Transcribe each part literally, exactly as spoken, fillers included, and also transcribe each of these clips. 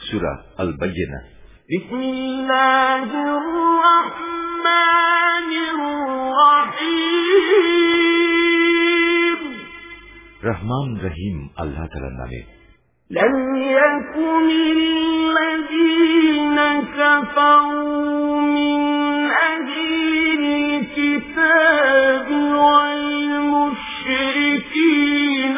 সূরা আল বাইয়িনা। বিসমিল্লাহির রাহমানির রাহিম। রহমান রহিম আল্লাহ তাআলার নামে। لم يكن الذين كفروا من أهل الكتاب والمشركين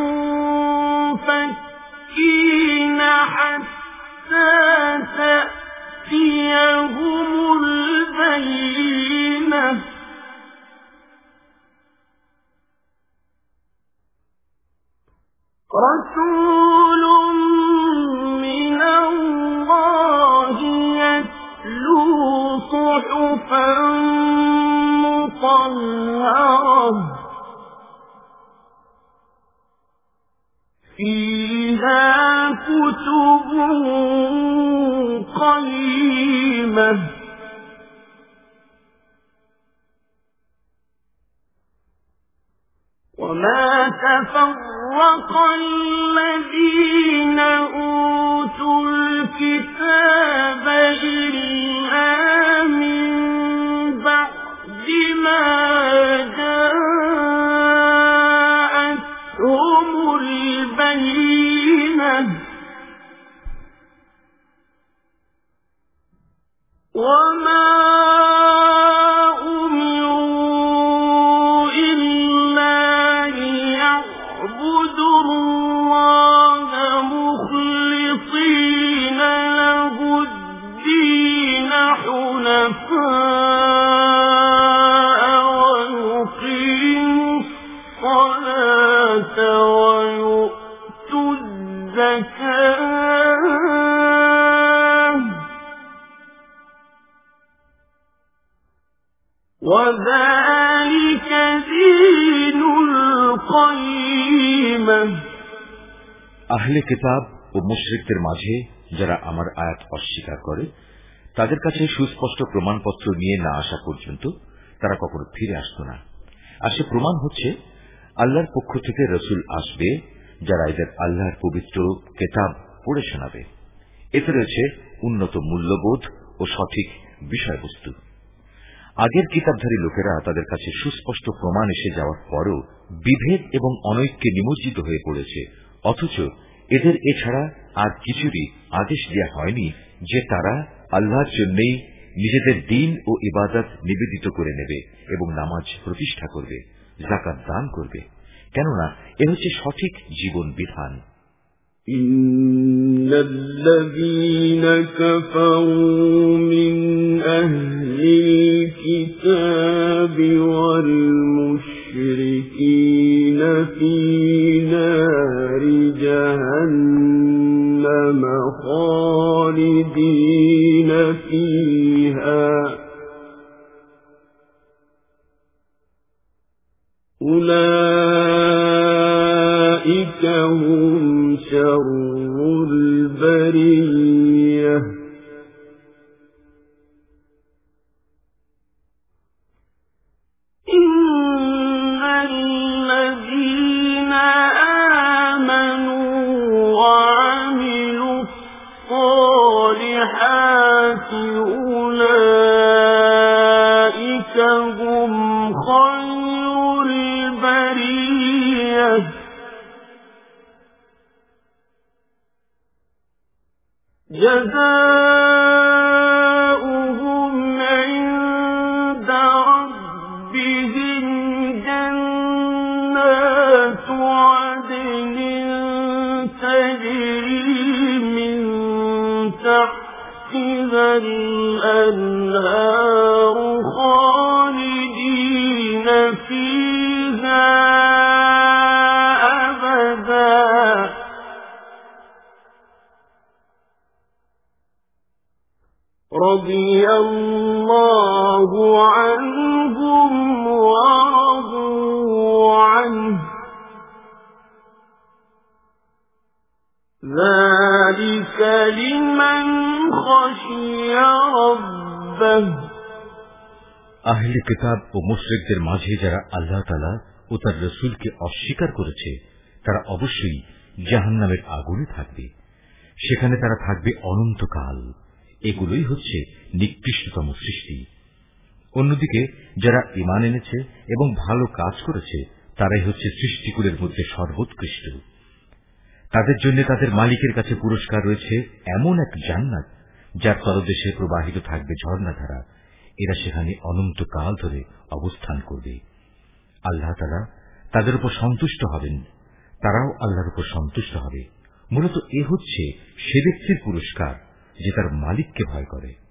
منفكين حتى تأتيهم البينة رسول من الله يتلو صحفا مطهرة فيها كتب قيمة وما تفرق الذين أوتوا الكتاب إلا من بعد ما جاءتهم البينة وما ويقيموا الصلاة ويؤتوا الزكاة وذلك دين القيمة। আহলে কিতাব ও মুশরিকদের মাঝে যারা আমার আয়াত অস্বীকার করে তাদের কাছে সুস্পষ্ট প্রমাণপত্র নিয়ে না আসা পর্যন্ত তারা কখনো ফিরে আসত না। আর সে প্রমাণ হচ্ছে আল্লাহর পক্ষ থেকে রসুল আসবে যারা এদের আল্লাহর পবিত্র কিতাব পড়ে শোনাবে। এতে রয়েছে উন্নত মূল্যবোধ ও সঠিক বিষয়বস্তু। আগের কিতাবধারী লোকেরা তাদের কাছে সুস্পষ্ট প্রমাণ এসে যাওয়ার পরও বিভেদ এবং অনৈক্যে নিমজ্জিত হয়ে পড়েছে, অথচ এদের এছাড়া আর কিছুরই আদেশ দেওয়া হয়নি যে তারা আল্লাহর জন্যই নিজেদের দিন ও ইবাদত নিবেদিত করে নেবে এবং নামাজ প্রতিষ্ঠা করবে, যাকাত দান করবে, কেননা এ হচ্ছে সঠিক জীবন বিধান। ইন্নাল্লাযীনা কাফারু মিন আহলিল কিতাবি ওয়াল মুশরিকিনা ফী নারি জাহান্নাম খালিদিনা ফীহা উলাইকা হুম শাররুল বারিয়াহ ইন্নাল্লাযীনা আমানু ওয়া আমিলুস সালিহাতি উলাইকা হুম খায়রুল বারিয়াহ جزاؤهم عند ربهم جنات عدن تجري من تحتها الأنهار خالدين فيها أبدا رضي الله عنهم ورضوا عنه ذلك لمن خشي ربه। আহলে কিতাব ও মুশরিকদের মাঝে যারা আল্লাহ তাআলা ও তার রাসূলকে অস্বীকার করেছে তারা অবশ্যই জাহান্নামের আগুনে থাকবে। সেখানে তারা থাকবে অনন্তকাল। এগুলোই হচ্ছে নিকৃষ্টতম সৃষ্টি। অন্যদিকে যারা ঈমান এনেছে এবং ভালো কাজ করেছে তারাই হচ্ছে সৃষ্টিকুলের মধ্যে সর্বোৎকৃষ্ট। তাদের জন্য তাদের মালিকের কাছে পুরস্কার রয়েছে এমন এক জান্নাত যার তলদেশে প্রবাহিত থাকবে ঝর্ণাধারা। এরা সেখানে অনন্তকাল ধরে অবস্থান করবে। আল্লাহ তাআলা তাদের উপর সন্তুষ্ট হবেন, তারাও আল্লাহর উপর সন্তুষ্ট হবে। মূলত এ হচ্ছে সে ব্যক্তির পুরস্কার যে তার মালিককে ভয় করে।